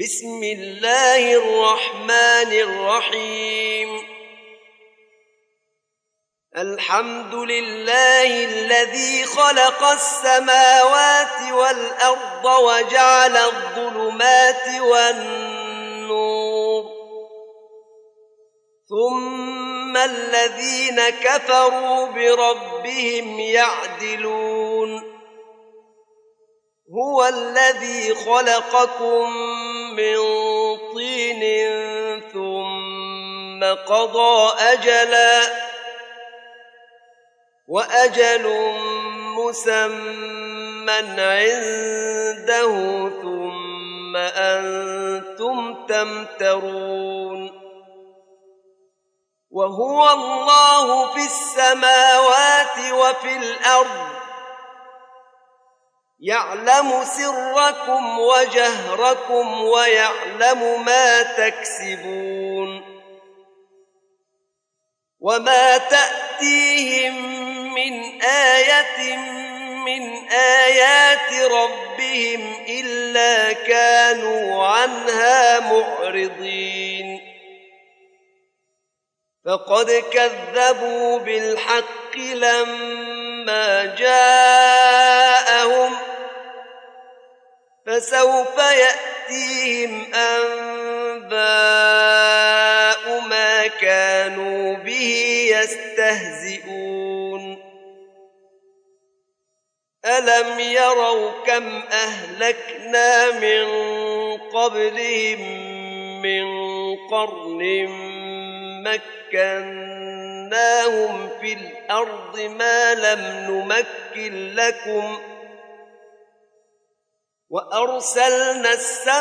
بسم الله الرحمن الرحيم الحمد لله الذي خلق السماوات والأرض وجعل الظلمات والنور ثم الذين كفروا بربهم يعدلون هو الذي خلقكم من طين ثم قضى أجلا وأجل مسمى عنده ثم أنتم تمترون وهو الله في السماوات وفي الأرض يعلم سركم وجهركم ويعلم ما تكسبون وما تأتيهم من آية من آيات ربهم إلا كانوا عنها معرضين فقد كذبوا بالحق لما جاءهم فسوف يأتيهم أنباء ما كانوا به يستهزئون ألم يروا كم أهلكنا من قبلهم من قرن مكناهم في الأرض ما لم نمكن لكم وأرسلنا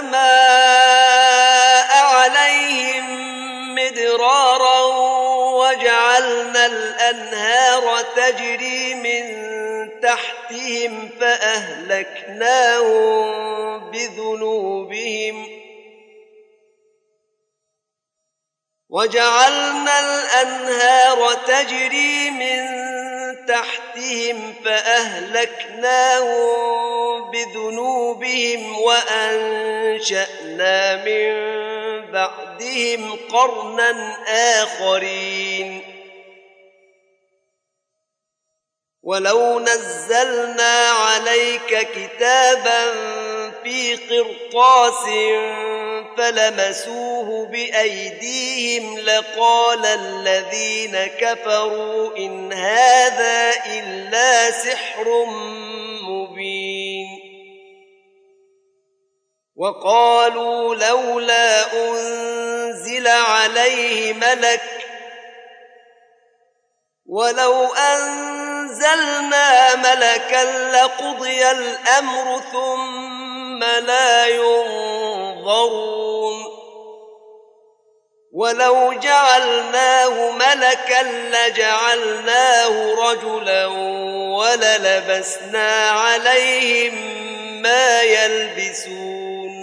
السماء عليهم مدرارا وجعلنا الأنهار تجري من تحتهم فأهلكناهم بذنوبهم وجعلنا الأنهار تجري من تحتهم فأهلكناهم بذنوبهم وأنشأنا من بعدهم قرنا آخرين ولو نزلنا عليك كتابا في قرطاس فلمسوه بأيديهم لقال الذين كفروا إن هذا إلا سحر مبين وقالوا لولا أنزل عليه ملك ولو أنزلنا ملكا لقضي الأمر ثم لا ينظرون ولو جعلناه ملكا لجعلناه رجلا وللبسنا عليهم ما يلبسون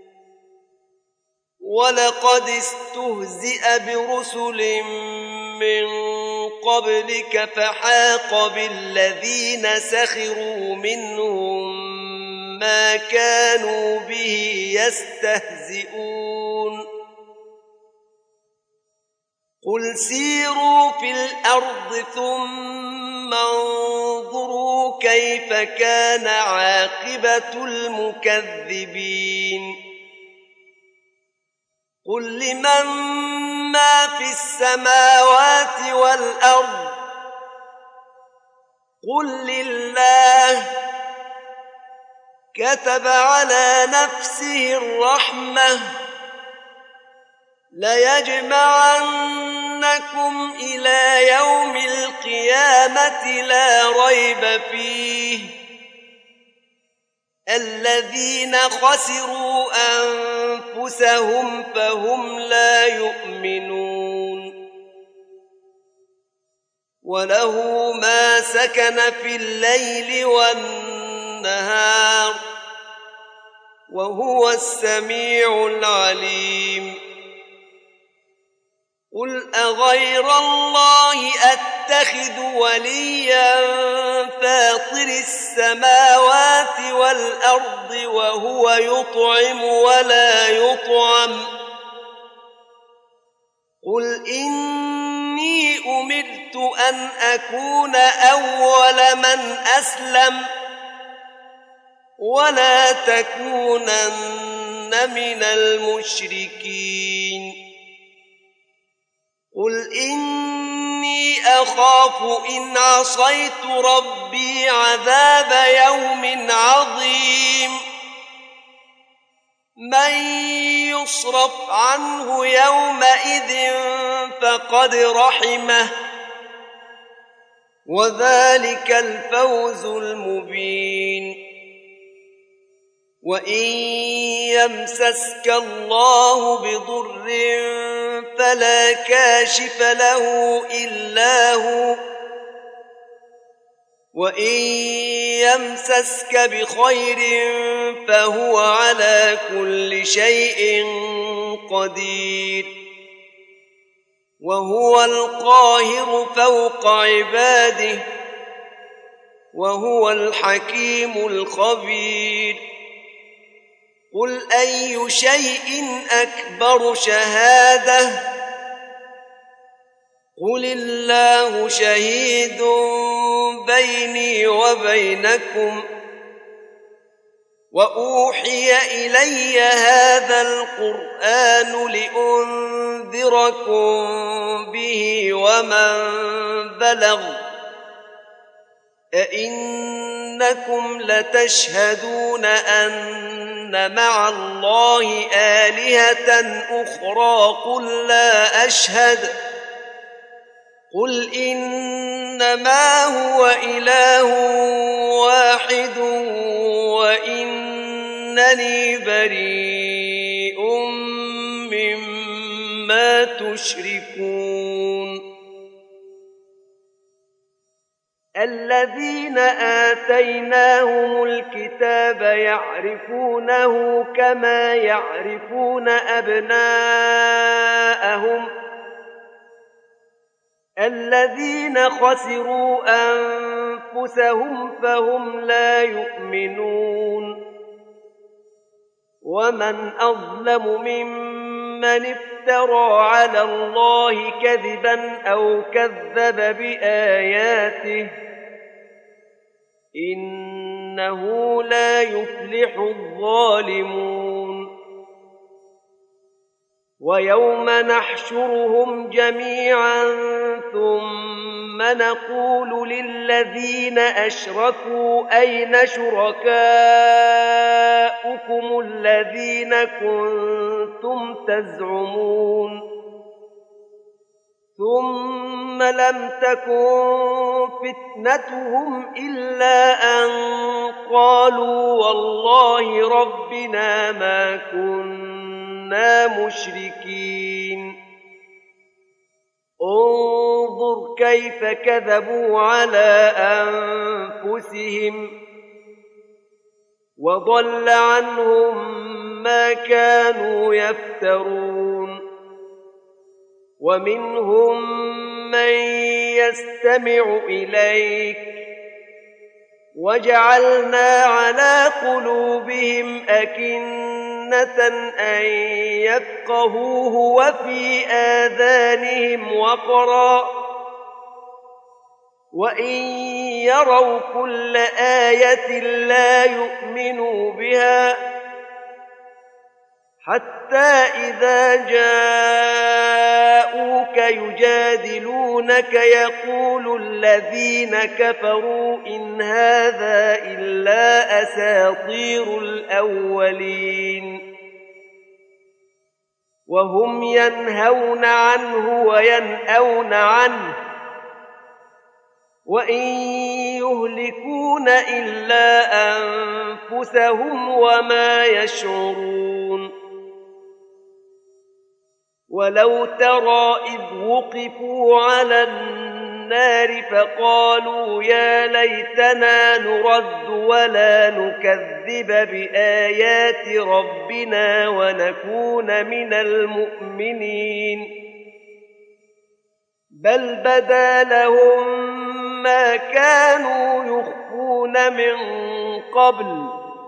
ولقد استهزئ برسل من قبلك فحاق بالذين سخروا منهم ما كانوا به يستهزئون قل سيروا في الأرض ثم انظروا كيف كان عاقبة المكذبين قل لمن ما في السماوات والأرض قل لله كتب على نفسه الرحمة ليجمعنكم إلى يوم القيامة لا ريب فيه الذين خسروا أنفسهم فهم لا يؤمنون وله ما سكن في الليل والنهار وهو السميع العليم قل أغير الله أتخذ وليا فاطر السماوات والأرض وهو يطعم ولا يطعم قل إني أمرت أن أكون أول من أسلم ولا تكونن من المشركين قل إني أخاف إن عصيت ربي عذاب يوم عظيم من يصرف عنه يومئذ فقد رحمه وذلك الفوز المبين وإن يمسسك الله بضر فلا كاشف له إلا هو وإن يمسسك بخير فهو على كل شيء قدير وهو القاهر فوق عباده وهو الحكيم الخبير قل أي شيء أكبر شهادة قل الله شهيد بيني وبينكم وأوحي إلي هذا القرآن لأنذركم به ومن بلغ أئنكم لتشهدون أن مع الله آلهة أخرى قل لا أشهد قل إنما هو إله واحد وإنني بريء مما تشركون الذين آتيناهم الكتاب يعرفونه كما يعرفون أبناءهم الذين خسروا أنفسهم فهم لا يؤمنون ومن أظلم ممن افترى على الله كذبا أو كذب بآياته إنه لا يفلح الظالمون ويوم نحشرهم جميعا ثم نقول للذين أشركوا أين شركاؤكم الذين كنتم تزعمون ثم لم تكن فتنتهم إلا أن قالوا والله ربنا ما كنا مشركين انظر كيف كذبوا على أنفسهم وضل عنهم ما كانوا يفترون ومنهم من يستمع إليك وجعلنا على قلوبهم أكنة أن يفقهوه وفي آذانهم وقرا وإن يروا كل آية لا يؤمنوا بها حتى إذا جاءوك يجادلونك يقول الذين كفروا إن هذا إلا أساطير الأولين وهم ينهون عنه وينأون عنه وإن يهلكون إلا أنفسهم وما يشعرون ولو ترى إذ وقفوا على النار فقالوا يا ليتنا نرد ولا نكذب بآيات ربنا ونكون من المؤمنين بل بدا لهم ما كانوا يخفون من قبل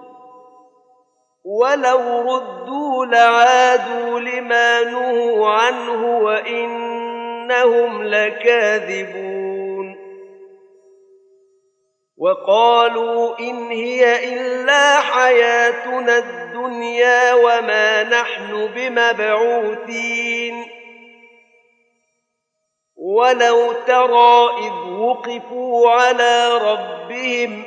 ولو ردوا لعادوا لما نهوا عنه وإنهم لكاذبون وقالوا إن هي إلا حياتنا الدنيا وما نحن بمبعوثين ولو ترى إذ وقفوا على ربهم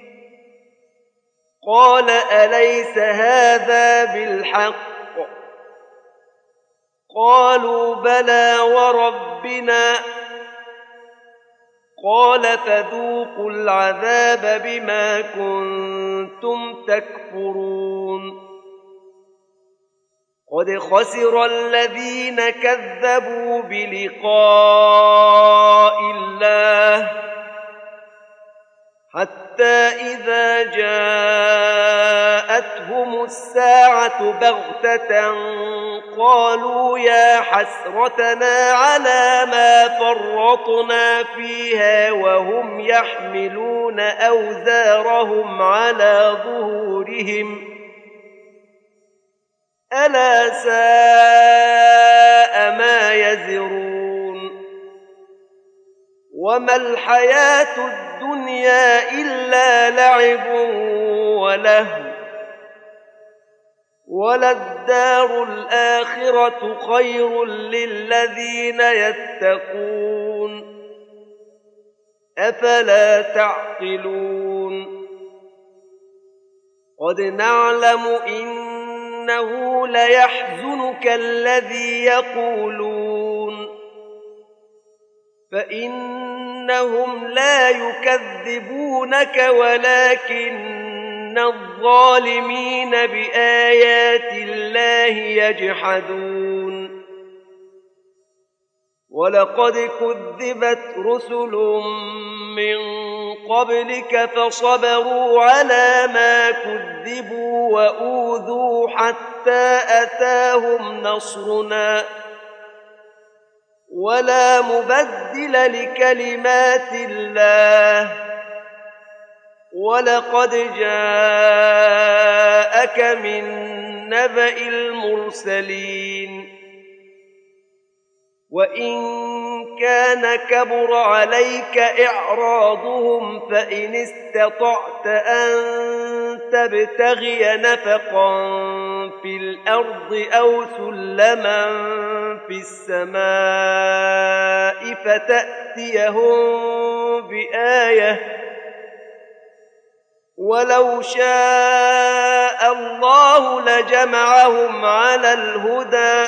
قال أليس هذا بالحق قالوا بلى وربنا قال فذوقوا العذاب بما كنتم تكفرون قد خسر الذين كذبوا بلقاء الله حتى إذا جاءتهم الساعة بغتة قالوا يا حسرتنا على ما فرطنا فيها وهم يحملون أوزارهم على ظهورهم ألا ساء ما يزرون وما الحياة الدنيا إلا لعب ولهو وللدار الآخرة خير للذين يتقون أفلا تعقلون قد نعلم إنه ليحزنك الذي يقولون فإنهم لا يكذبونك ولكن الظالمين بآيات الله يجحدون ولقد كذبت رسل من قبلك فصبروا على ما كذبوا وأوذوا حتى أتاهم نصرنا ولا مبدل لكلمات الله ولقد جاءك من نبأ المرسلين وإن كان كبر عليك إعراضهم فإن استطعت أن تبتغي نفقا في الأرض أو سلما في السماء فتأتيهم بآية ولو شاء الله لجمعهم على الهدى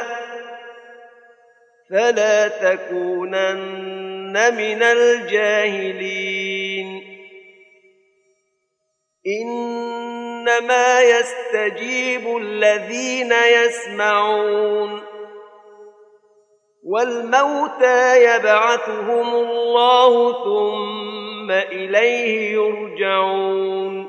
فلا تكونن من الجاهلين إنما يستجيب الذين يسمعون والموتى يبعثهم الله ثم إليه يرجعون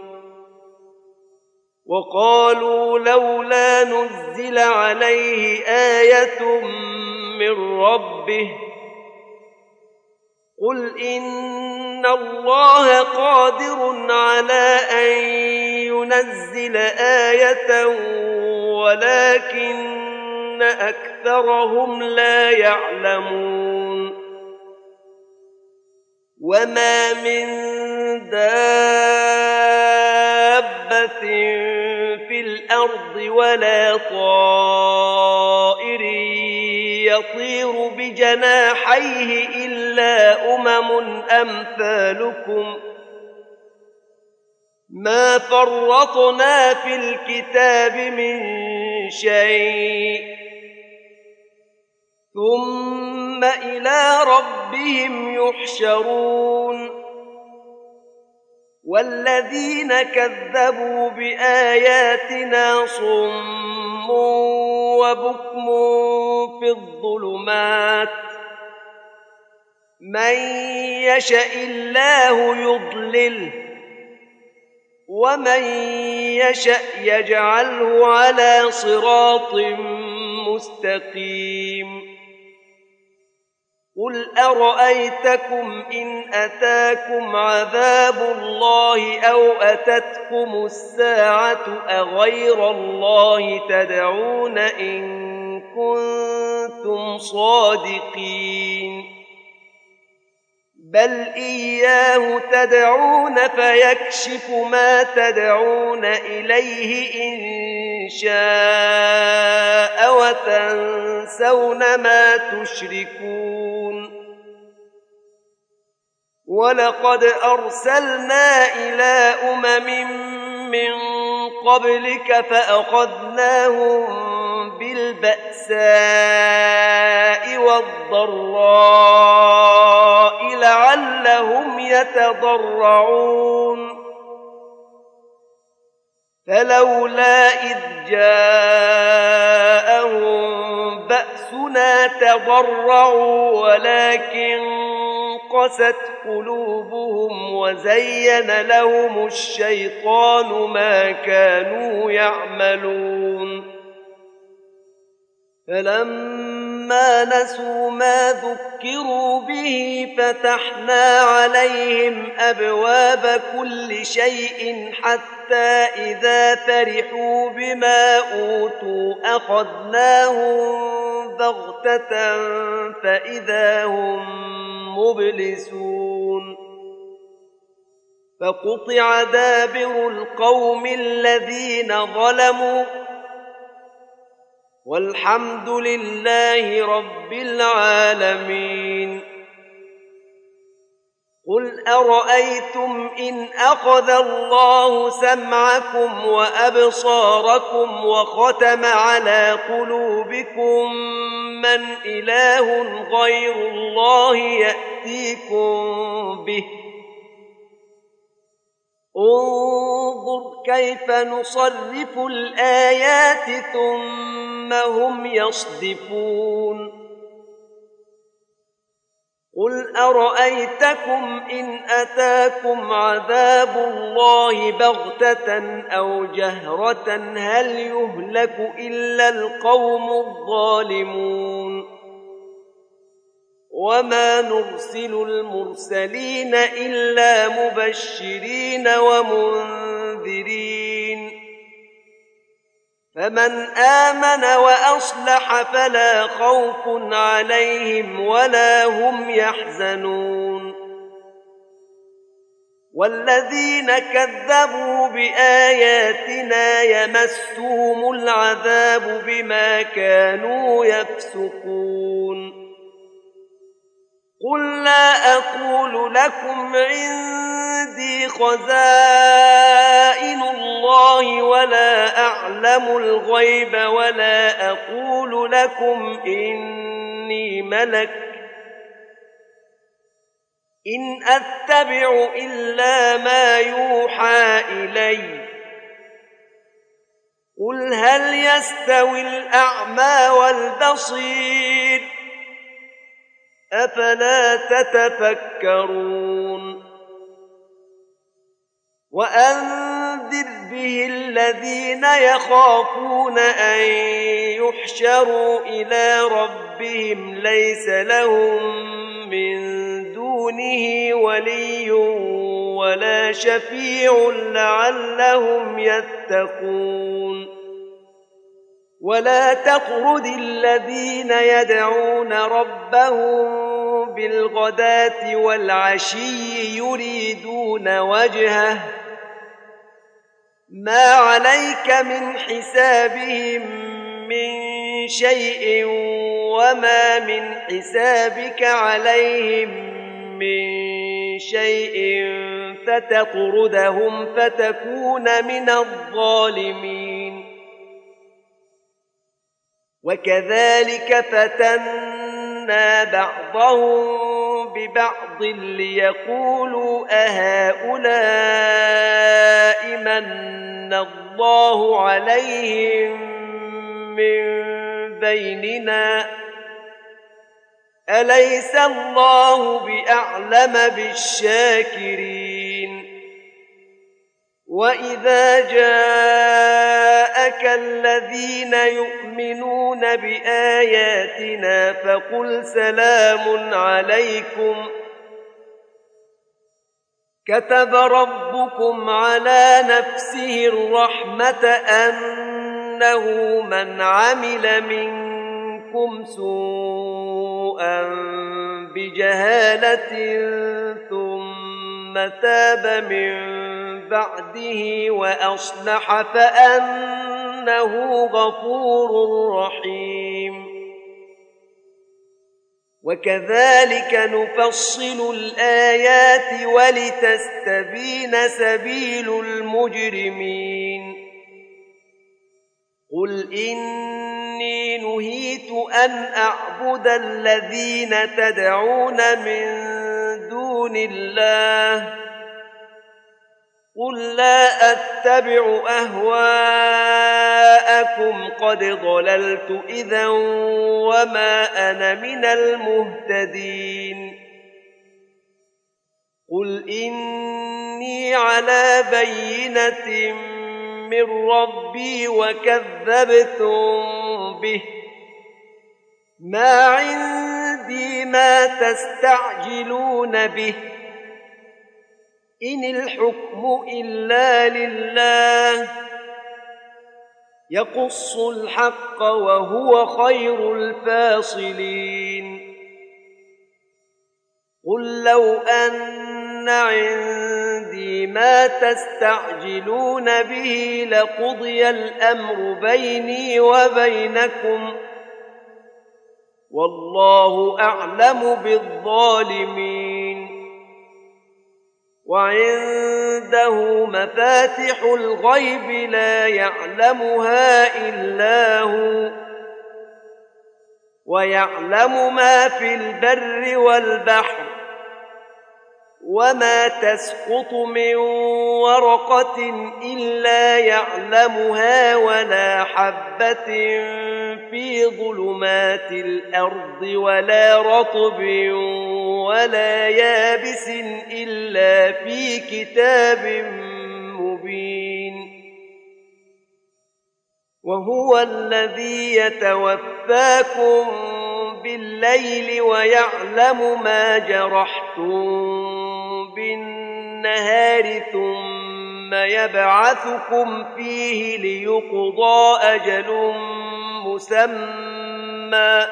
وقالوا لولا نزل عليه آية من ربه قل إن الله قادر على أن ينزل آية ولكن أكثرهم لا يعلمون وما من دابة في الأرض ولا طائر يطير بجناحيه إلا أمثالكم ما فرطنا في الكتاب من شيء ثم إلى ربهم يحشرون والذين كذبوا بآياتنا صم وبكم في الظلمات من يشاء الله يضلله ومن يشاء يجعله على صراط مستقيم قل أرأيتكم إن أتاكم عذاب الله أو أتتكم الساعة أغير الله تدعون إن كنتم صادقين بل إياه تدعون فيكشف ما تدعون إليه إن شاء وتنسون ما تشركون ولقد أرسلنا إلى من قبلك فأخذناهم بالبأساء والضراء لعلهم يتضرعون فلولا إذ جاءهم بأسنا تضرعوا ولكن قست قلوبهم وزين لهم الشيطان ما كانوا يعملون فلما نسوا ما ذكروا به فتحنا عليهم أبواب كل شيء حتى إذا فرحوا بما أوتوا أخذناهم بغتة فإذا هم مبلسون فقطع دابر القوم الذين ظلموا والحمد لله رب العالمين قل أرأيتم إن أخذ الله سمعكم وأبصاركم وختم على قلوبكم من إله غير الله يأتيكم به انظر كيف نصرف الآيات ثم هم يصدفون قل أرأيتكم إن أتاكم عذاب الله بغتة أو جهرة هل يهلك إلا القوم الظالمون وما نرسل المرسلين إلا مبشرين ومنذرين فمن آمن وأصلح فلا خوف عليهم ولا هم يحزنون والذين كذبوا بآياتنا يمسهم العذاب بما كانوا يفسقون قل لا أقول لكم عندي خزائن الله ولا أعلم الغيب ولا أقول لكم إني ملك إن أتبع إلا ما يوحى إلي قل هل يستوي الأعمى والبصير أفلا تتفكرون وأنذر به الذين يخافون أن يحشروا إلى ربهم ليس لهم من دونه ولي ولا شفيع لعلهم يتقون ولا تطرد الذين يدعون ربهم بالغداة والعشي يريدون وجهه ما عليك من حسابهم من شيء وما من حسابك عليهم من شيء فتطردهم فتكون من الظالمين وكذلك فتنا بعضهم ببعض ليقولوا أهؤلاء من الله عليهم من بيننا أليس الله بأعلم بالشاكرين وإذا جاء جاءك الذين يؤمنون بآياتنا فقل سلام عليكم كتب ربكم على نفسه الرحمة أنه من عمل منكم سوءا بجهالة ثم تاب من بعده وأصلح فأنه غفور رحيم وكذلك نفصل الآيات ولتستبين سبيل المجرمين قل إني نهيت أن أعبد الذين تدعون من دون الله قل لا أتبع أهواءكم قد ضللت إذا وما أنا من المهتدين قل إني على بينة من ربي وكذبتم به ما عندي ما تستعجلون به إن الحكم إلا لله يقص الحق وهو خير الفاصلين قل لو أن عندي ما تستعجلون به لقضي الأمر بيني وبينكم والله أعلم بالظالمين وعنده مفاتح الغيب لا يعلمها إلا هو ويعلم ما في البر والبحر وما تسقط من ورقة إلا يعلمها ولا حبة في ظلمات الأرض ولا رطب ولا يابس إلا في كتاب مبين وهو الذي يتوفاكم بالليل ويعلم ما جرحتم بالنهار ثم يبعثكم فيه ليقضى أجل مسمى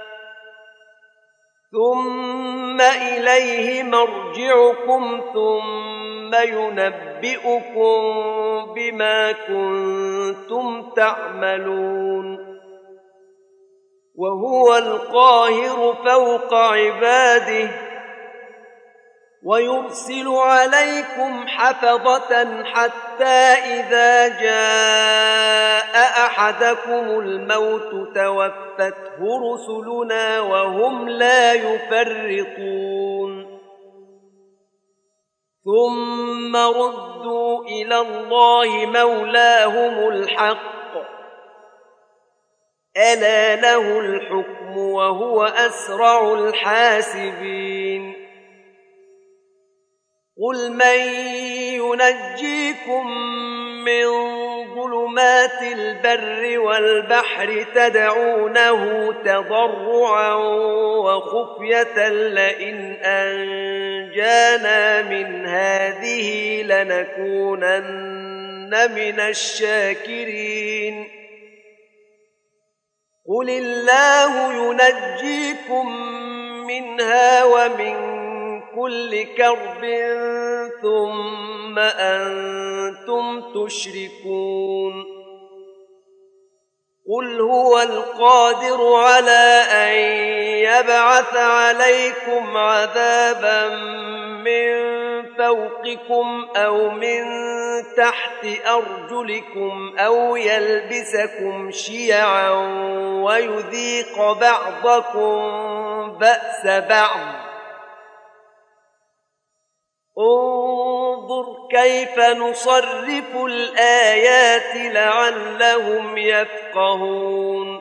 ثم إليه مرجعكم ثم ينبئكم بما كنتم تعملون وهو القاهر فوق عباده ويرسل عليكم حفظة حتى إذا جاء أحدكم الموت توفته رسلنا وهم لا يفرطون ثم ردوا إلى الله مولاهم الحق ألا له الحكم وهو أسرع الحاسبين قل من ينجيكم من ظلمات البر والبحر تدعونه تضرعا وخفية لئن أنجانا من هذه لنكونن من الشاكرين قل الله ينجيكم منها ومن كل كرب ثم أنتم تشركون قل هو القادر على أن يبعث عليكم عذابا من فوقكم أو من تحت أرجلكم أو يلبسكم شيعا ويذيق بعضكم بأس بعض انظر كيف نصرف الآيات لعلهم يفقهون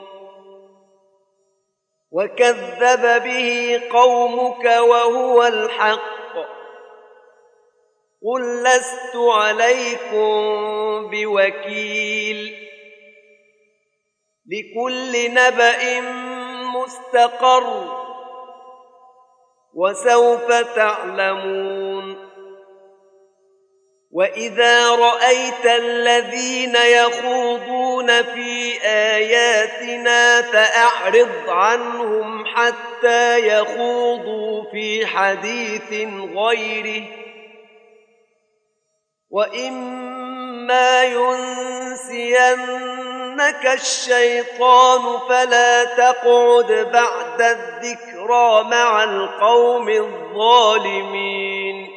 وكذب به قومك وهو الحق قل لست عليكم بوكيل لكل نبأ مستقر وسوف تعلمون وإذا رأيت الذين يخوضون في آياتنا فأعرض عنهم حتى يخوضوا في حديث غيره وإما ينسينك الشيطان فلا تقعد بعد الذكرى مع القوم الظالمين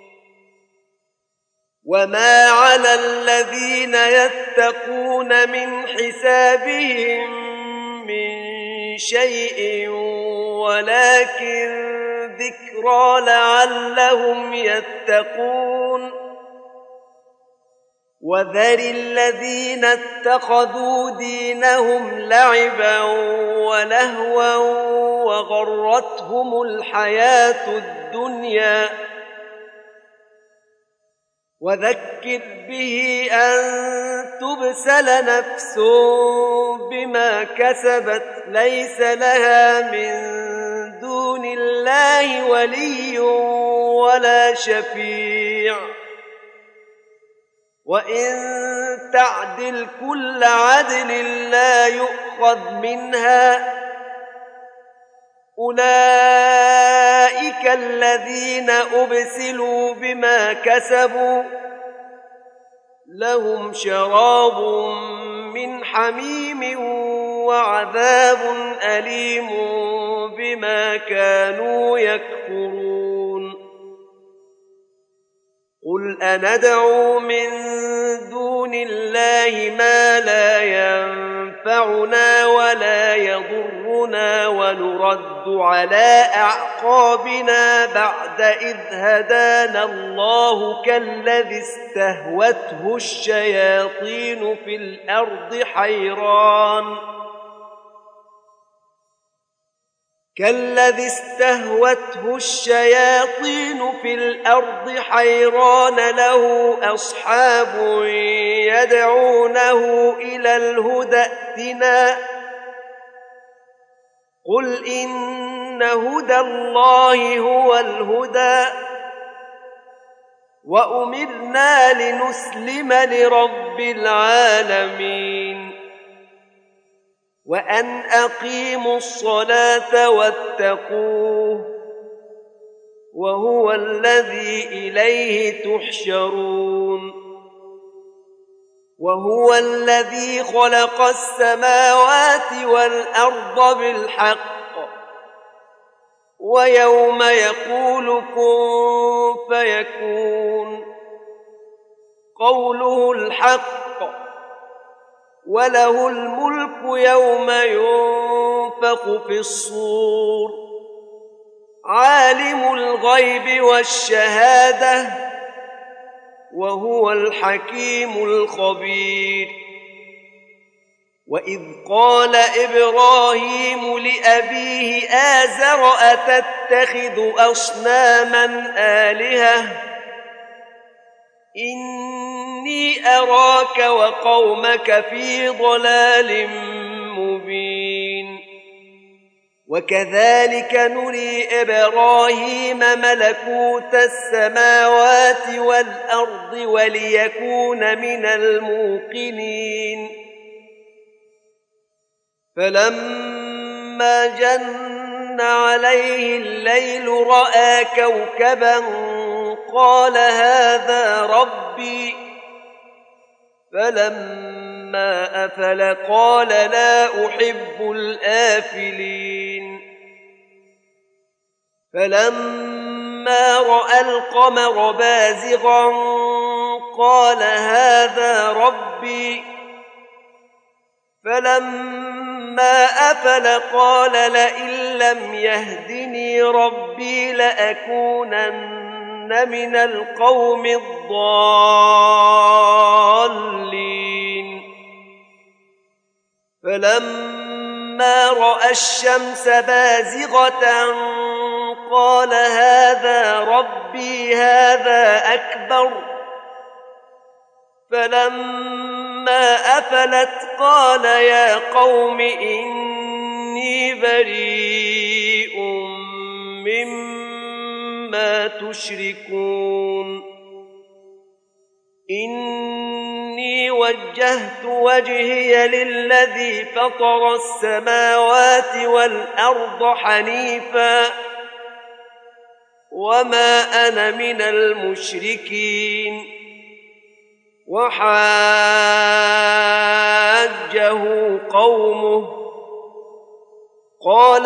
وما على الذين يتقون من حسابهم من شيء ولكن ذكرى لعلهم يتقون وذر الذين اتخذوا دينهم لعبا ولهوا وغرتهم الحياة الدنيا وذكر به أن تبسل نفس بما كسبت ليس لها من دون الله ولي ولا شفيع وإن تعدل كل عدل لا يؤخذ منها أولئك الذين أبسلوا بما كسبوا لهم شراب من حميم وعذاب أليم بما كانوا يكفرون قل أندعو من دون الله ما لا ينفعنا ولا يضرنا ونرد على أعقابنا بعد إذ هدانا الله كالذي استهوته الشياطين في الأرض حيران له أصحاب يدعونه إلى الهدى ائتنا قل إن هدى الله هو الهدى وأمرنا لنسلم لرب العالمين وأن أقيموا الصلاة واتقوه وهو الذي إليه تحشرون وهو الذي خلق السماوات والأرض بالحق ويوم يقول كن فيكون قوله الحق وله الملك يوم ينفخ في الصور عالم الغيب والشهادة وهو الحكيم الخبير وإذ قال إبراهيم لأبيه آزر أتتخذ أصناما آلهة إني أراك وقومك في ضلال مبين وكذلك نري إبراهيم ملكوت السماوات والأرض وليكون من الموقنين فلما جن عليه الليل رأى كوكبا قال هذا ربي فلما أفل قال لا أحب الآفلين فلما رأى القمر بازغا قال هذا ربي فلما أفل قال لئن لم يهدني ربي لأكونن من القوم الضالين فلما رأى الشمس بازغة قال هذا ربي هذا أكبر فلما فلما أفلت قال يا قوم إني بريء مما تشركون إني وجهت وجهي للذي فطر السماوات والأرض حنيفا وما أنا من المشركين وحاجه قومه قال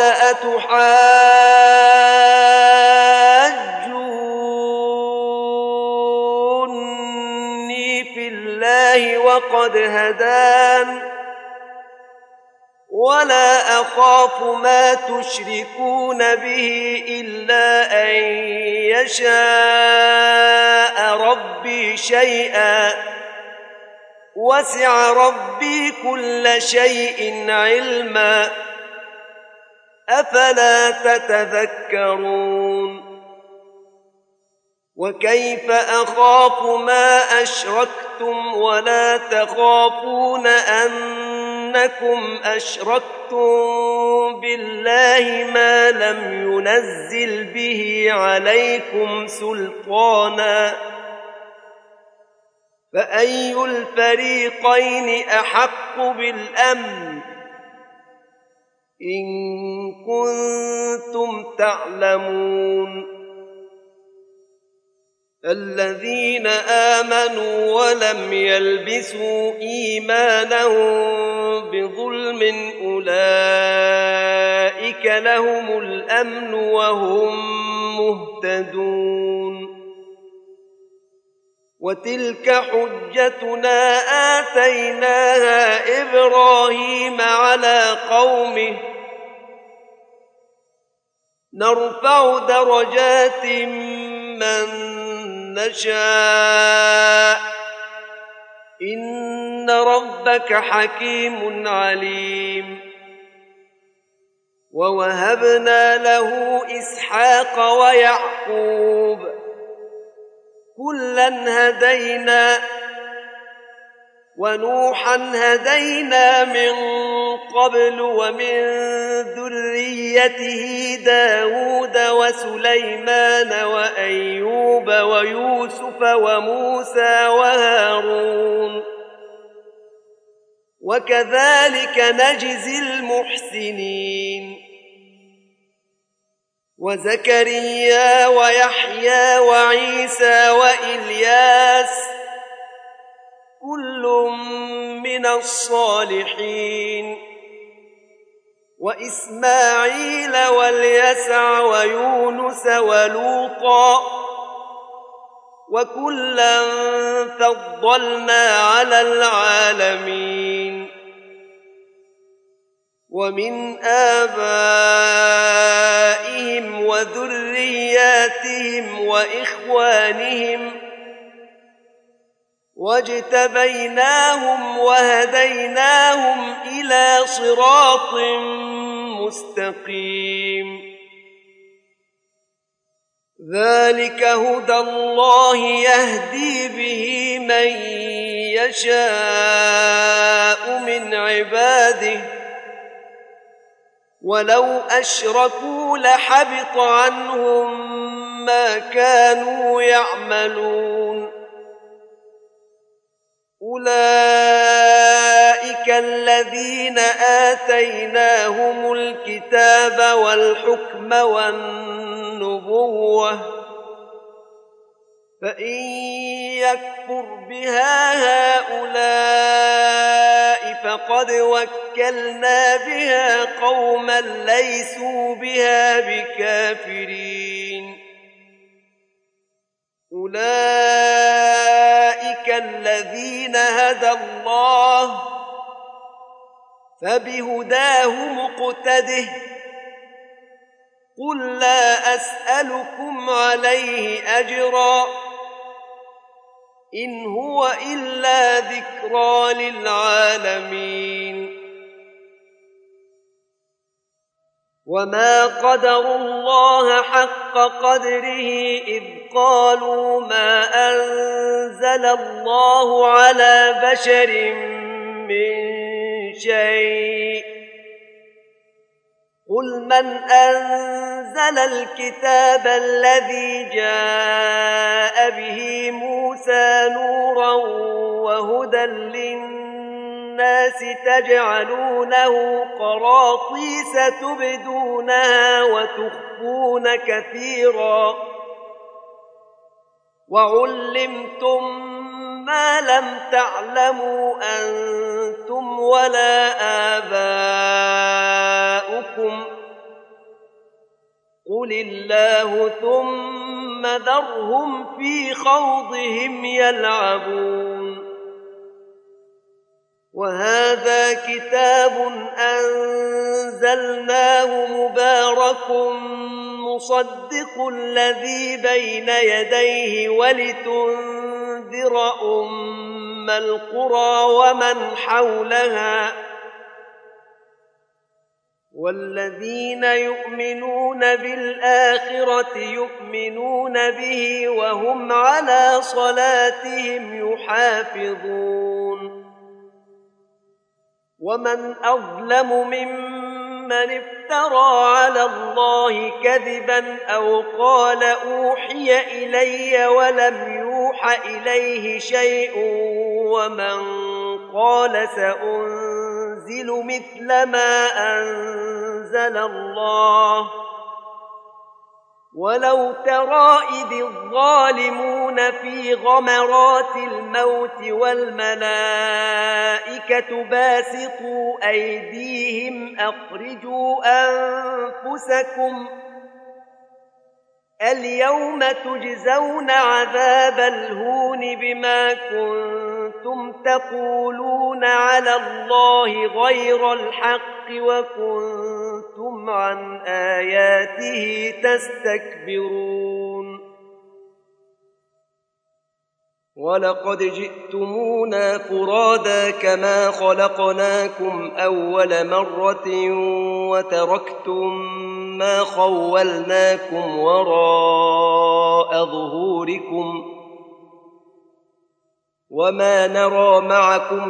أتحاجوني في الله وقد هدان ولا أخاف ما تشركون به إلا أن يشاء ربي شيئا وسع ربي كل شيء علما أفلا تتذكرون وكيف أخاف ما أشركتم ولا تخافون أنكم أشركتم بالله ما لم ينزل به عليكم سلطانا فأي الفريقين أحق بالأمن إن كنتم تعلمون الذين آمنوا ولم يلبسوا إيمانهم بظلم أولئك لهم الأمن وهم مهتدون وتلك حجتنا آتيناها إبراهيم على قومه نرفع درجات من نشاء إن ربك حكيم عليم ووهبنا له إسحاق ويعقوب كلا هدينا ونوحا هدينا من قبل ومن ذريته داود وسليمان وأيوب ويوسف وموسى وهارون وكذلك نجزي المحسنين وزكريا ويحيى وعيسى وإلياس كل من الصالحين وإسماعيل واليسع ويونس ولوطا وكلا فضلنا على العالمين ومن آبائهم وذرياتهم وإخوانهم واجتبيناهم وهديناهم إلى صراط مستقيم ذلك هدى الله يهدي به من يشاء من عباده ولو أشركوا لحبط عنهم ما كانوا يعملون أولئك الذين آتيناهم الكتاب والحكم والنبوة فإن يكفر بها هؤلاء فقد وكلنا بها قوما ليسوا بها بكافرين أولئك الذين هدى الله فبهداه مقتده قل لا أسألكم عليه أجرا إن هو إلا ذكرى للعالمين وما قدروا الله حق قدره إذ قالوا ما أنزل الله على بشر من شيء قل من أنزل الكتاب الذي جاء به موسى نورا وهدى للناس تجعلونه قراطيس تبدونها وتخفون كثيرا وعلمتم ما لم تعلموا أنتم ولا آباؤكم قل الله ثم ذرهم في خوضهم يلعبون وهذا كتاب أنزلناه مبارك مصدق الذي بين يديه ولتنذر أم القرى ومن حولها والذين يؤمنون بالآخرة يؤمنون به وهم على صلاتهم يحافظون ومن أظلم ممن افترى على الله كذبا أو قال أوحي إلي ولم يوح إليه شيء ومن قال سأنزل مثل ما أنزل الله ولو ترى إذ الظالمون في غمرات الموت والملائكة باسطوا أيديهم أخرجوا أنفسكم اليوم تجزون عذاب الهون بما كنتم تقولون على الله غير الحق وكنتم عن آياته تستكبرون ولقد جئتمونا فرادا كما خلقناكم أول مرة وتركتم ما خولناكم وراء ظهوركم وما نرى معكم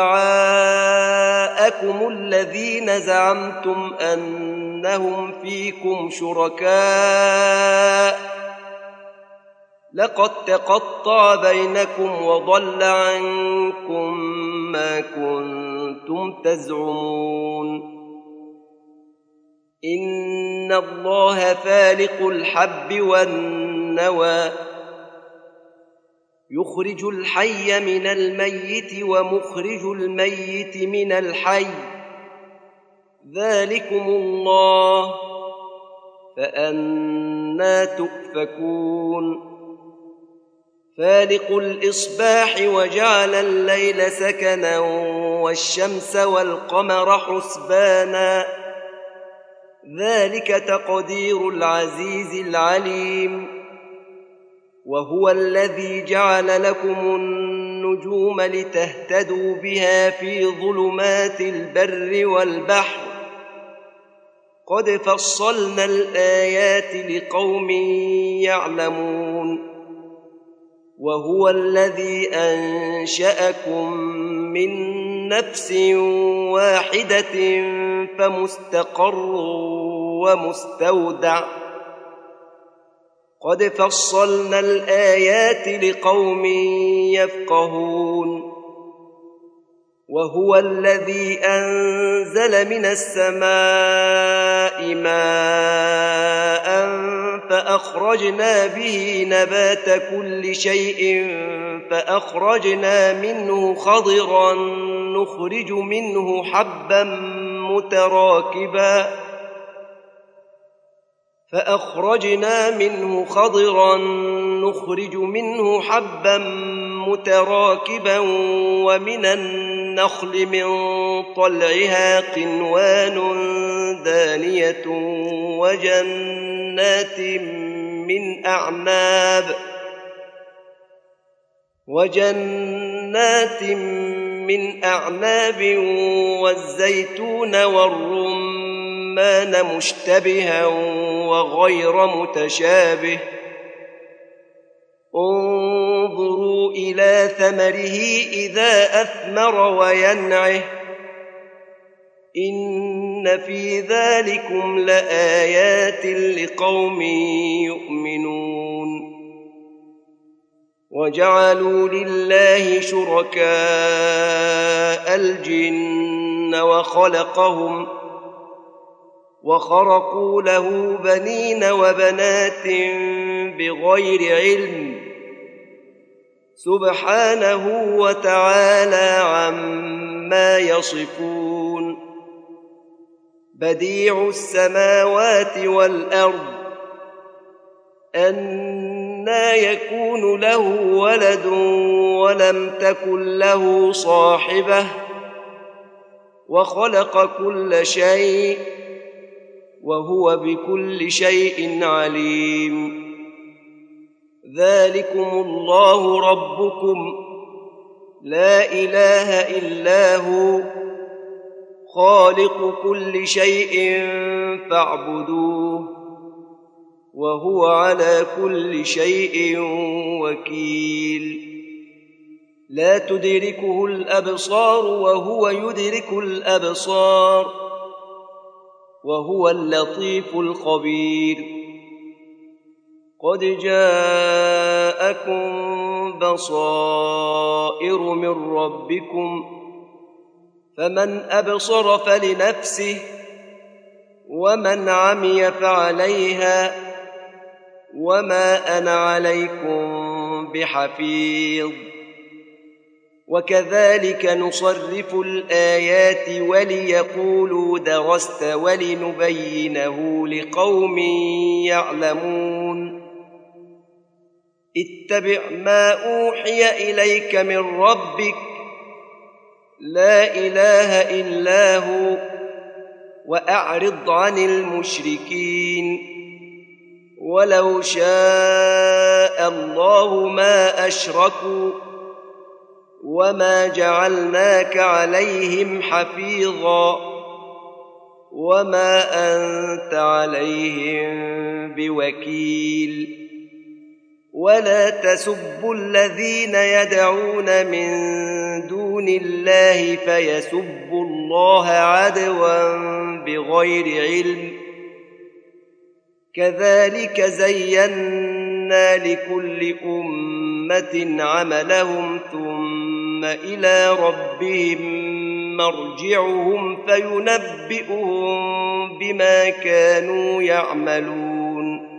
شفعاءكم الذين زعمتم أنهم فيكم شركاء لقد تقطع بينكم وضل عنكم ما كنتم تزعمون إن الله فالق الحب والنوى يخرج الحي من الميت ومخرج الميت من الحي ذلكم الله فأنى تؤفكون فالق الإصباح وجعل الليل سكنا والشمس والقمر حسبانا ذلك تقدير العزيز العليم وهو الذي جعل لكم النجوم لتهتدوا بها في ظلمات البر والبحر قد فصلنا الآيات لقوم يعلمون وهو الذي أنشأكم من نفس واحدة فمستقر ومستودع قد فصلنا الآيات لقوم يفقهون وهو الذي أنزل من السماء ماء فأخرجنا به نبات كل شيء فأخرجنا منه خضرا نخرج منه حبا متراكبا ومن النخل من طلعها قنوان دانية وجنات من أعناب والزيتون والرمان الرحمن مشتبها وغير متشابه انظروا إلى ثمره إذا أثمر وينعه إن في ذلكم لآيات لقوم يؤمنون وجعلوا لله شركاء الجن وخلقهم وخرقوا له بنين وبنات بغير علم سبحانه وتعالى عما يصفون بديع السماوات والأرض أنى يكون له ولد ولم تكن له صاحبة وخلق كل شيء وهو بكل شيء عليم ذلكم الله ربكم لا إله إلا هو خالق كل شيء فاعبدوه وهو على كل شيء وكيل لا تدركه الأبصار وهو يدرك الأبصار وهو اللطيف الخبير قد جاءكم بصائر من ربكم فمن أبصر فلنفسه ومن عمي فعليها وما أنا عليكم بحفيظ وكذلك نصرف الآيات وليقولوا درست ولنبينه لقوم يعلمون اتبع ما أوحي إليك من ربك لا إله إلا هو وأعرض عن المشركين ولو شاء الله ما أشركوا وما جعلناك عليهم حفيظا وما أنت عليهم بوكيل ولا تسبوا الذين يدعون من دون الله فيسبوا الله عدوا بغير علم كذلك زينا لكل أمة عملهم ثم إلى ربهم مرجعهم فينبئهم بما كانوا يعملون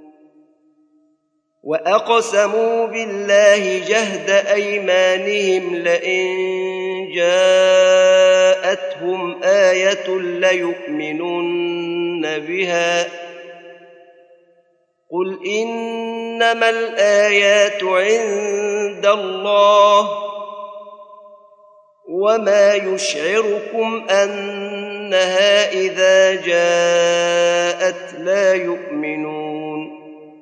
وأقسموا بالله جهد أيمانهم لئن جاءتهم آية ليؤمنن بها قل إنما الآيات عند الله وما يشعركم أنها إذا جاءت لا يؤمنون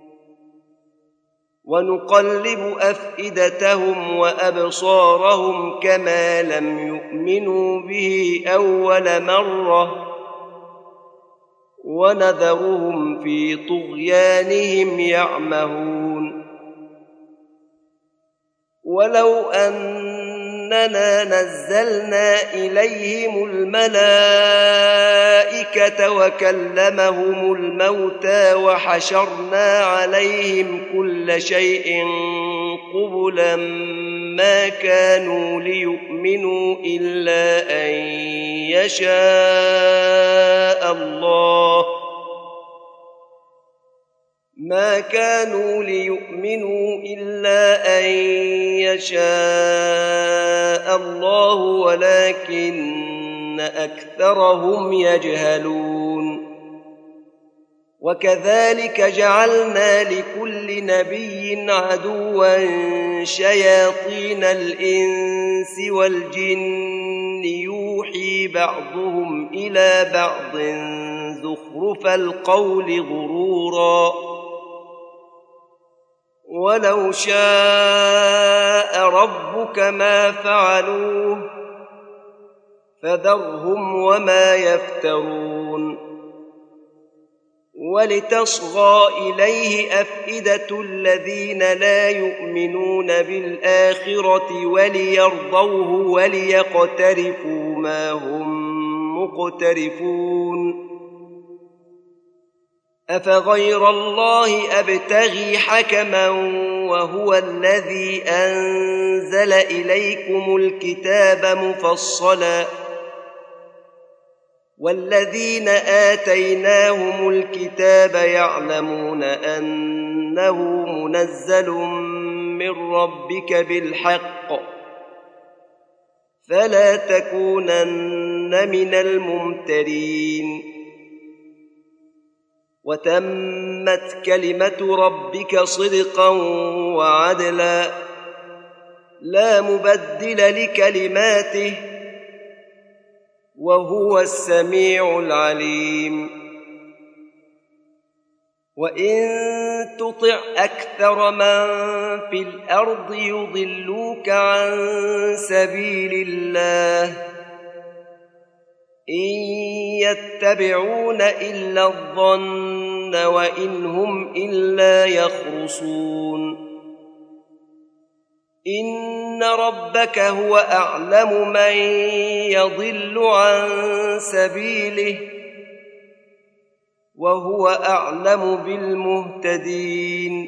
ونقلب أفئدتهم وأبصارهم كما لم يؤمنوا به أول مرة ونذرهم في طغيانهم يعمهون ولو أننا نزلنا إليهم الملائكة وكلمهم الموتى وحشرنا عليهم كل شيء قبلا ما كانوا ليؤمنوا إلا أن يشاء الله ما كانوا ليؤمنوا إلا أن يشاء الله ولكن أكثرهم يجهلون وكذلك جعلنا لكل نبي عدوا شياطين الإنس والجن يوحي بعضهم إلى بعض زخرف القول غرورا ولو شاء ربك ما فعلوه فذرهم وما يفترون ولتصغى إليه أفئدة الذين لا يؤمنون بالآخرة وليرضوه وليقترفوا ما هم مقترفون. أفغير الله أبتغي حكما وهو الذي أنزل إليكم الكتاب مفصلا والذين آتيناهم الكتاب يعلمون أنه منزل من ربك بالحق فلا تكونن من الممترين. وتمت كلمة ربك صدقا وعدلا لا مبدل لكلماته وهو السميع العليم. وإن تطع أكثر من في الأرض يضلوك عن سبيل الله إن يتبعون إلا الظن وإن هم إلا يخرصون. إن ربك هو أعلم من يضل عن سبيله وهو أعلم بالمهتدين.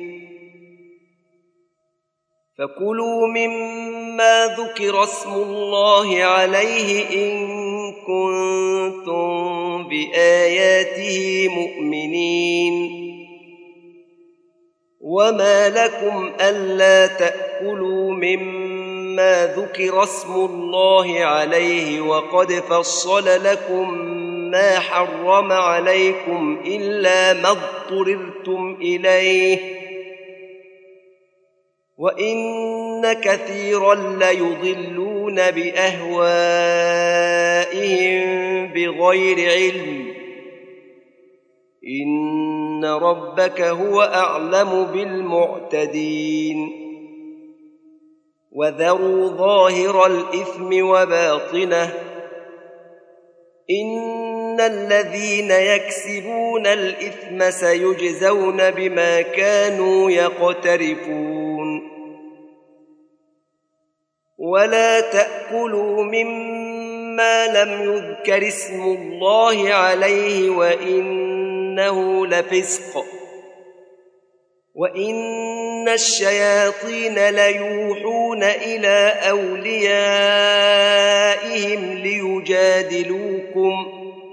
فكلوا مما ذكر اسم الله عليه إن كنتم بآياته مؤمنين. وما لكم ألا تأكلوا مما ذكر اسم الله عليه وقد فصل لكم ما حرم عليكم إلا ما اضطررتم إليه وإن كثيرا ليضلون بأهوائهم بغير علم إن ربك هو أعلم بالمعتدين. وذروا ظاهر الإثم وباطنه إن الذين يكسبون الإثم سيجزون بما كانوا يقترفون. ولا تأكلوا مما لم يذكر اسم الله عليه وإنه لفسق وإن الشياطين ليوحون إلى أوليائهم ليجادلوكم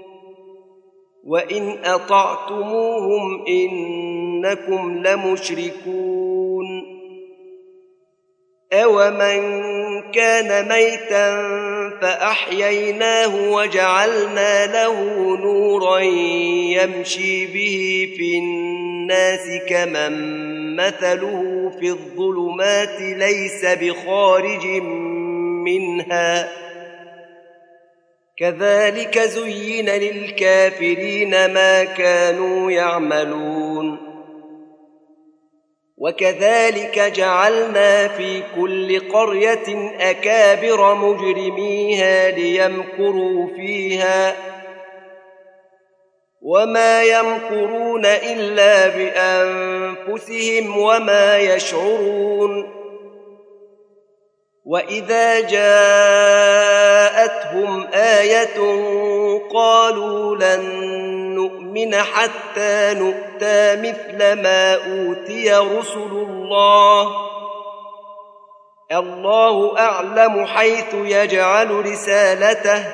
وإن أطعتموهم إنكم لمشركون. أومن كان ميتا فأحييناه وجعلنا له نورا يمشي به في الناس كمن مثله في الظلمات ليس بخارج منها كذلك زين للكافرين ما كانوا يعملون. وكذلك جعلنا في كل قرية أكابر مجرميها ليمكروا فيها وما يمكرون إلا بأنفسهم وما يشعرون. وإذا جاءتهم آية قالوا لن نؤمن حتى نؤتى مثل ما أوتي رسل الله الله أعلم حيث يجعل رسالته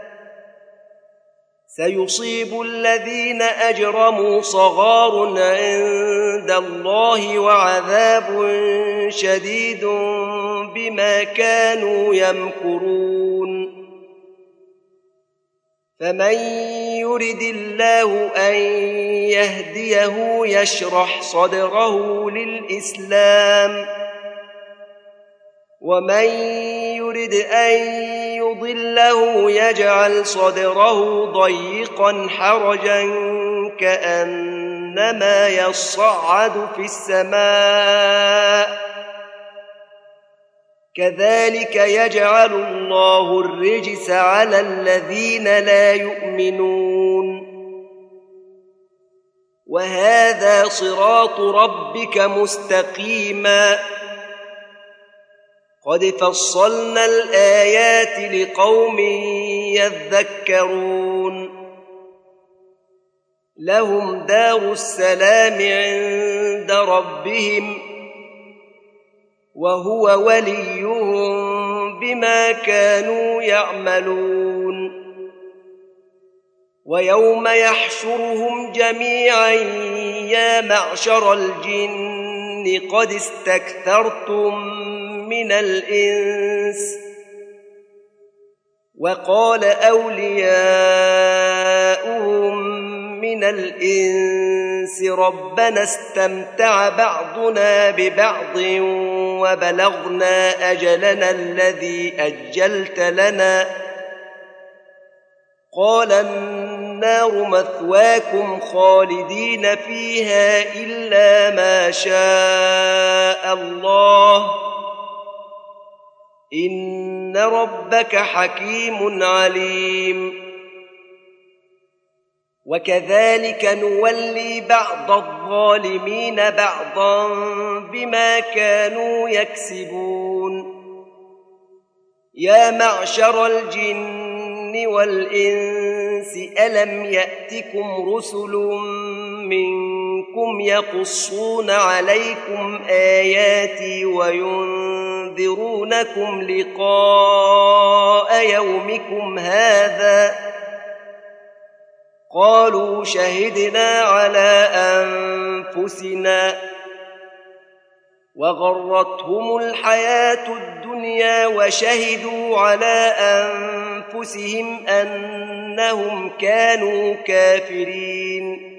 سيصيب الذين أجرموا صغار عند الله وعذاب شديد بما كانوا يمكرون. فمن يرد الله أن يهديه يشرح صدره للإسلام ومن يرد أن يضله يجعل صدره ضيقا حرجا كأنما يصعد في السماء كذلك يجعل الله الرجس على الذين لا يؤمنون. وهذا صراط ربك مستقيما قد فصلنا الآيات لقوم يذكرون لهم دار السلام عند ربهم وهو وليهم بما كانوا يعملون ويوم يحشرهم جميعا يا معشر الجن قد استكثرتم من الإنس وقال أولياؤهم من الإنس ربنا استمتع بعضنا ببعض وبلغنا أجلنا الذي أجلت لنا قال النار مثواكم خالدين فيها إلا ما شاء الله إن ربك حكيم عليم وكذلك نولي بعض الظالمين بعضا بما كانوا يكسبون يا معشر الجن والإنس ألم يأتكم رسل منكم يقصون عليكم آياتي وينذرونكم لقاء يومكم هذا قالوا شهدنا على أنفسنا وغرتهم الحياة الدنيا وشهدوا على أنفسهم أنهم كانوا كافرين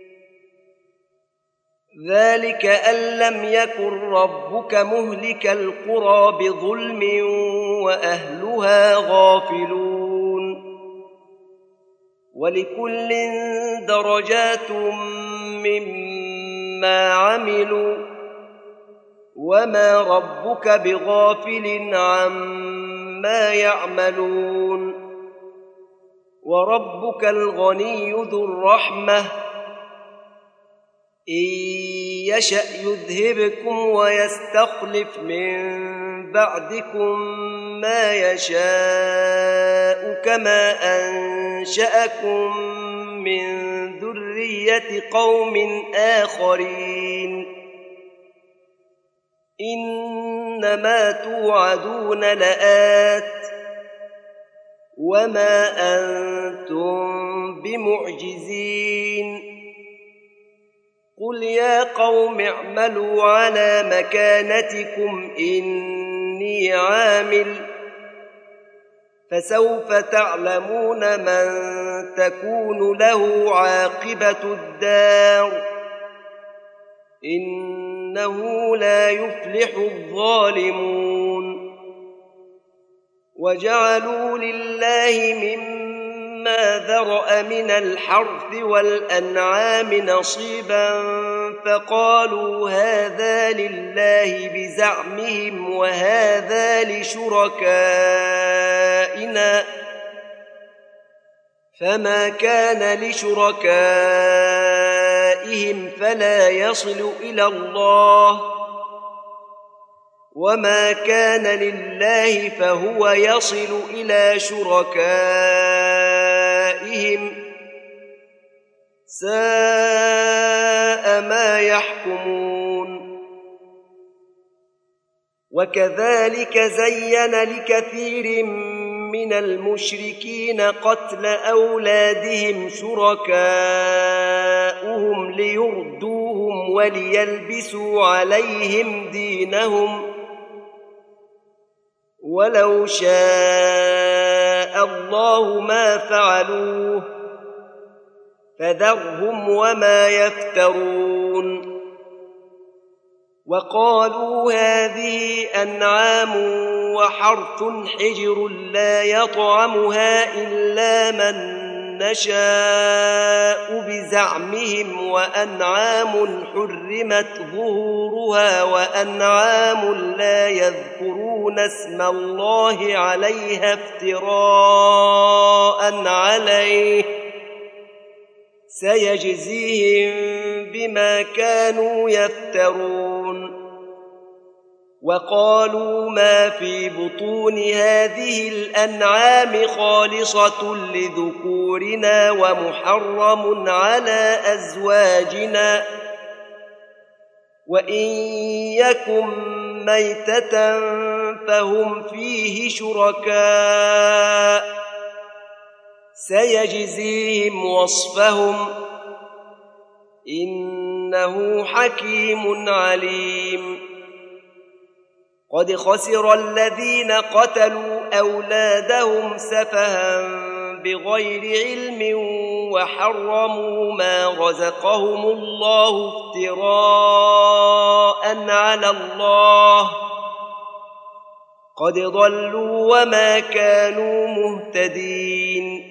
ذلك أن لم يكن ربك مهلك القرى بظلم وأهلها غافلون ولكل درجات مما عملوا وما ربك بغافل عما يعملون وربك الغني ذو الرحمة إن يشأ يذهبكم ويستخلف من بعدكم ما يشاء كما أنشأكم من ذرية قوم آخرين إنما توعدون لآت وما أنتم بمعجزين قل يا قوم اعملوا على مكانتكم إني عامل فسوف تعلمون من تكون له عاقبة الدار إنه لا يفلح الظالمون وجعلوا لله مما ذرأ من الحرث والأنعام نصيبا فقالوا هذا لله بزعمهم وهذا لشركائنا فما كان لشركائهم فلا يصل إلى الله وما كان لله فهو يصل إلى شركائهم ساء ما يحكمون وكذلك زين لكثير من المشركين قتل أولادهم شركاؤهم ليردوهم وليلبسوا عليهم دينهم ولو شاء الله ما فعلوه فذرهم وما يفترون وقالوا هذه أنعام وحرث حجر لا يطعمها إلا من نشاء بزعمهم وأنعام حرمت ظهورها وأنعام لا يذكرون اسم الله عليها افتراء عليه سيجزيهم بما كانوا يفترون وقالوا ما في بطون هذه الأنعام خالصة لذكورنا ومحرم على أزواجنا وإن يكن ميتة فهم فيه شركاء سيجزيهم وصفهم إنه حكيم عليم قد خسر الذين قتلوا أولادهم سفها بغير علم وحرموا ما رزقهم الله افتراء على الله قد ضلوا وما كانوا مهتدين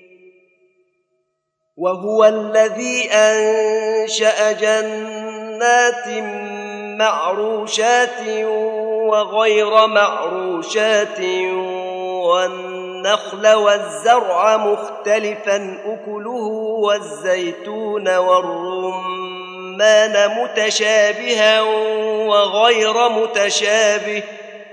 وهو الذي أنشأ جنات معروشات وغير معروشات والنخل والزرع مختلفا أكله والزيتون والرمان متشابها وغير متشابه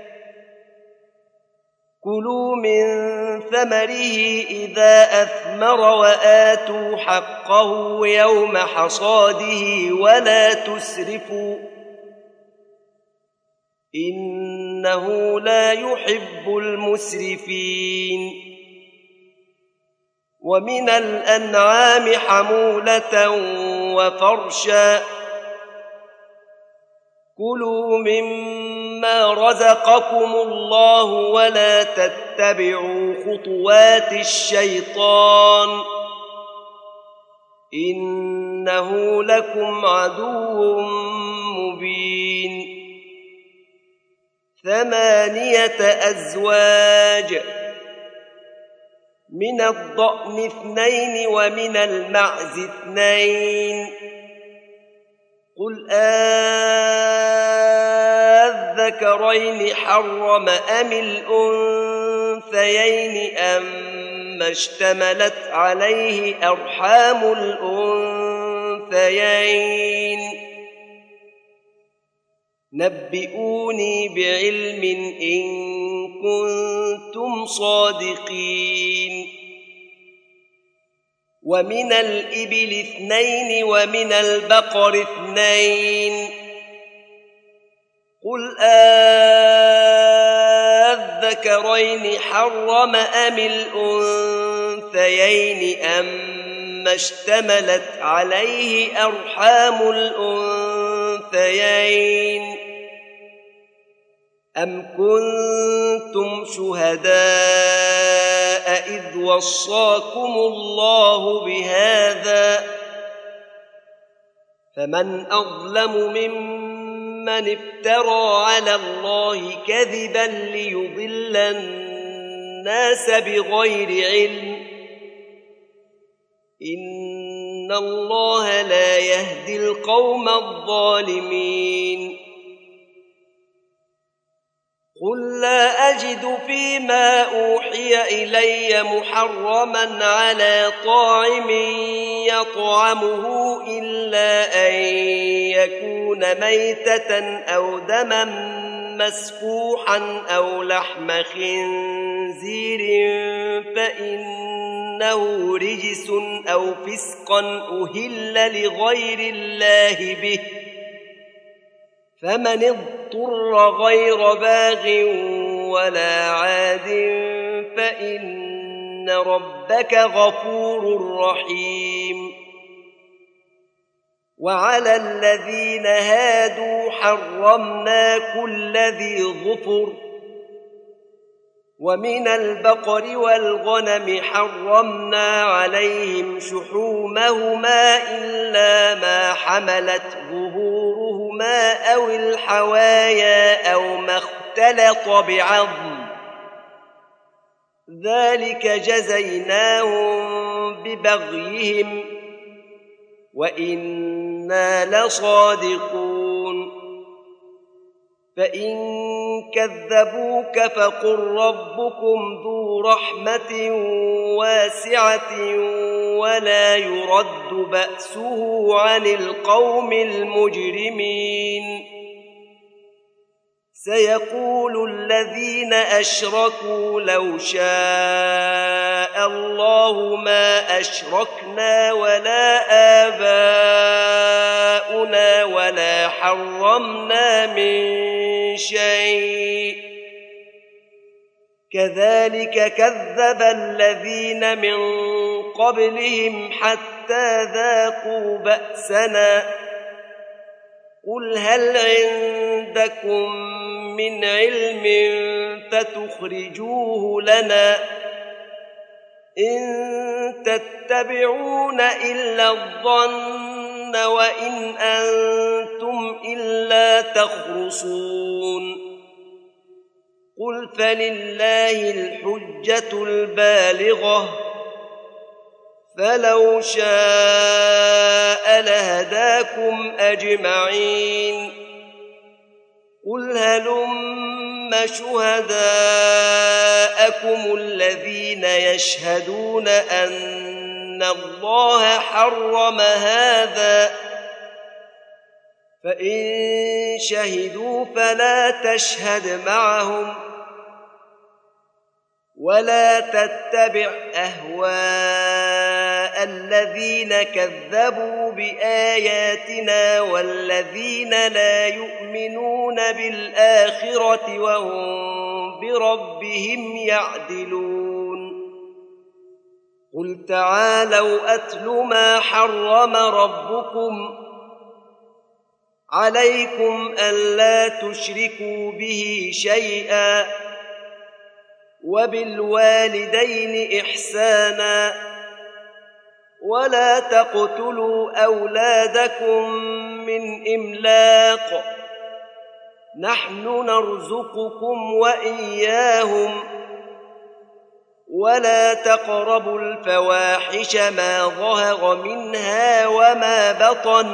كلوا من ثمره إذا أثمر وآتوا حقه يوم حصاده ولا تسرفوا إنه لا يحب المسرفين ومن الأنعام حمولة وفرشا كلوا مما رزقكم الله ولا تتبعوا خطوات الشيطان إنه لكم عدو مبين 8 أزواج من الضأن 2 ومن المعز 2 قل أذكرين حرم أم الأنثيين أما اشتملت عليه أرحام الأنثيين نبئوني بعلم إن كنتم صادقين ومن الإبل 2 ومن البقر 2 قل أذكرين حرم أم الأنثيين أما اشتملت عليه أرحام الأنثيين أم كنتم شهداء إذ وصاكم الله بهذا فمن أظلم ممن افترى على الله كذبا ليضل الناس بغير علم إن الله لا يهدي القوم الظالمين قل لا أجد فيما أوحي إلي محرما على طاعم يطعمه إلا أن يكون ميتة أو دما مسفوحا أو لحم خنزير فإنه رجس أو فسقا أهل لغير الله به فمن اضطر غير باغ ولا عاد فإن ربك غفور رحيم وعلى الذين هادوا حرمنا كل ذي ظفر ومن البقر والغنم حرمنا عليهم شحومهما إلا ما حملت ظهورهما أو الحوايا أو ما اختلط بعظم ذلك جزيناهم ببغيهم وإنا لصادقون فإن كذبوك فقل ربكم ذو رحمة واسعة ولا يرد بأسه عن القوم المجرمين. سيقول الذين أشركوا لو شاء الله ما أشركنا ولا آباؤنا ولا حرمنا من شيء كذلك كذب الذين من قبلهم حتى ذاقوا بأسنا. قل هل عندكم من علم فتخرجوه لنا إن تتبعون إلا الظن وإن أنتم إلا تخرصون. قل فلله الحجة البالغة فلو شاء لهداكم أجمعين. قل هلم شهداءكم الذين يشهدون أن الله حرم هذا فإن شهدوا فلا تشهد معهم ولا تتبع أهواء الذين كذبوا بآياتنا والذين لا يؤمنون بالآخرة وهم بربهم يعدلون. قل تعالوا أتل ما حرم ربكم عليكم ألا تشركوا به شيئا وبالوالدين إحسانا ولا تقتلوا أولادكم من إملاق نحن نرزقكم وإياهم ولا تقربوا الفواحش ما ظهر منها وما بطن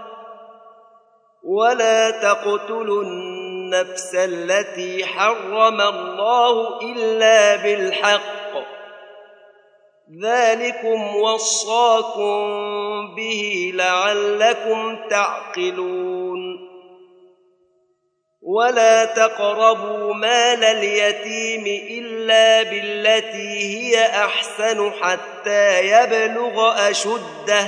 ولا تقتلوا النفس التي حرم الله إلا بالحق ذلكم وصاكم به لعلكم تعقلون. ولا تقربوا مال اليتيم إلا بالتي هي أحسن حتى يبلغ أشده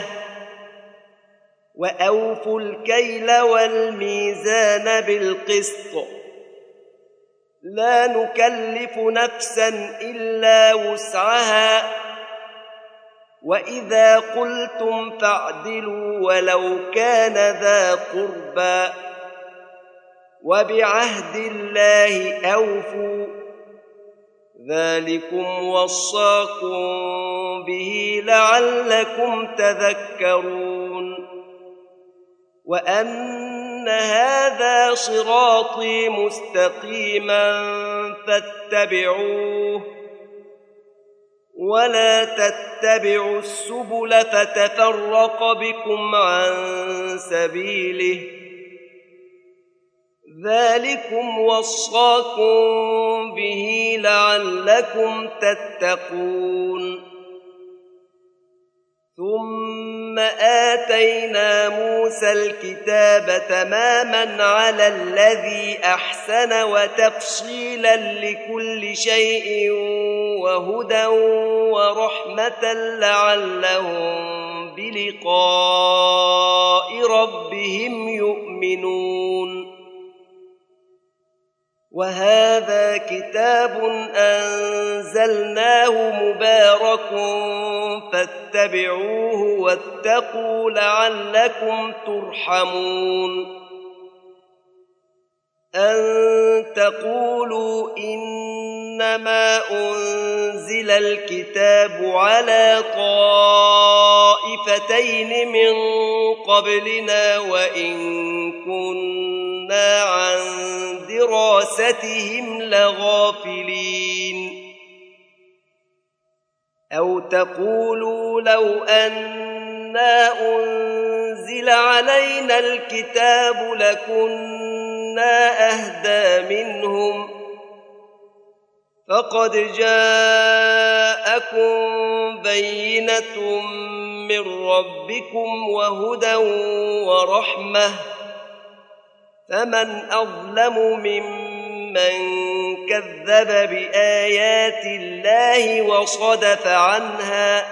وأوفوا الكيل والميزان بالقسط لا نكلف نفسا إلا وسعها وإذا قلتم فاعدلوا ولو كان ذا قربى وبعهد الله أوفوا ذلكم وصاكم به لعلكم تذكرون. وأن هذا صراطي مستقيما فاتبعوه ولا تتبعوا السبل فتفرق بكم عن سبيله ذلكم وصاكم به لعلكم تتقون. ثم آتينا موسى الكتاب تماما على الذي أحسن وتفصيلا لكل شيء وهدى ورحمة لعلهم بلقاء ربهم يؤمنون. وهذا كتاب أنزلناه مبارك فاتبعوه واتقوا لعلكم ترحمون. أن تقولوا إنما أنزل الكتاب على طائفتين من قبلنا وإن كنا عن دراستهم لغافلين. أو تقولوا لو أنا أنزل نزل علينا الكتاب لكنا أهدى منهم فقد جاءكم بينة من ربكم وهدى ورحمة فمن أظلم ممن كذب بآيات الله وصدف عنها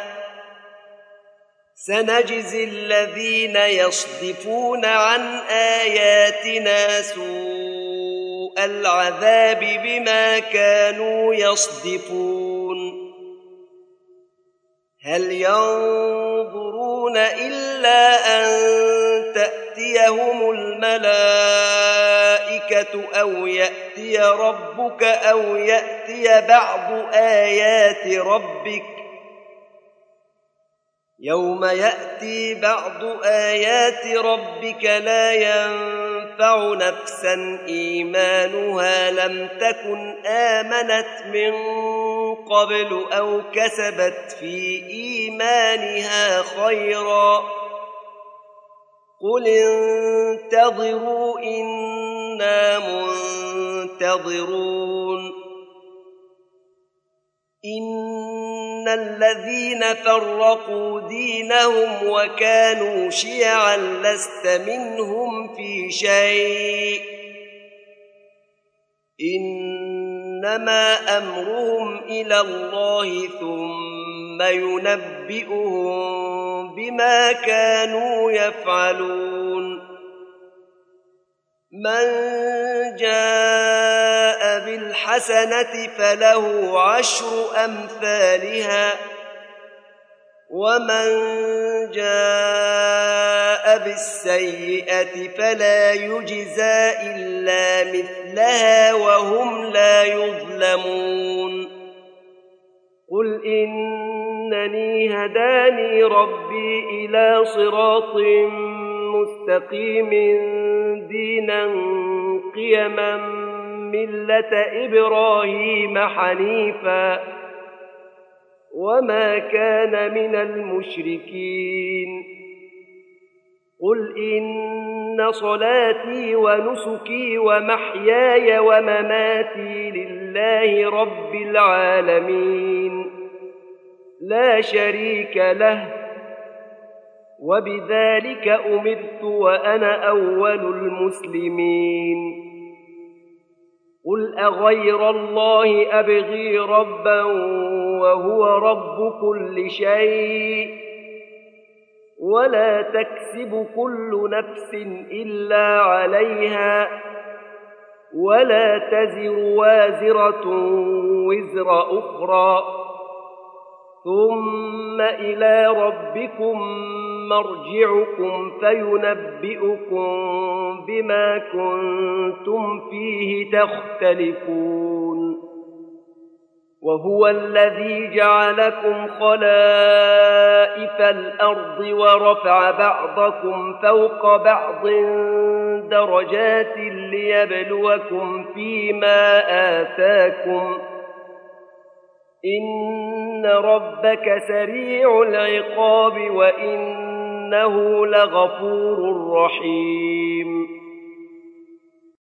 سنجزي الذين يصدفون عن آياتنا سوء العذاب بما كانوا يصدفون هل ينظرون إلا أن تأتيهم الملائكة أو يأتي ربك أو يأتي بعض آيات ربك يوم يأتي بعض آيات ربك لا ينفع نفسا إيمانها لم تكن آمنت من قبل أو كسبت في إيمانها خيرا قل انتظروا إنا منتظرون إن الذين فرقوا دينهم وكانوا شيعا لست منهم في شيء إنما أمرهم إلى الله ثم ينبئهم بما كانوا يفعلون من جاء بالحسنة فله 10 أمثالها ومن جاء بالسيئة فلا يجزى إلا مثلها وهم لا يظلمون قل إنني هداني ربي إلى صراط مستقيم دينا قيما ملة إبراهيم حنيفا وما كان من المشركين قل إن صلاتي ونسكي ومحياي ومماتي لله رب العالمين لا شريك له وبذلك أمرت وأنا أول المسلمين قل أغير الله أبغي ربا وهو رب كل شيء ولا تكسب كل نفس إلا عليها ولا تزر وازرة وزر أخرى ثم إلى ربكم مرجعكم فينبئكم بما كنتم فيه تختلفون وهو الذي جعلكم خلائف الأرض ورفع بعضكم فوق بعض درجات ليبلوكم فيما آتاكم إن ربك سريع العقاب وإنه لغفور رحيم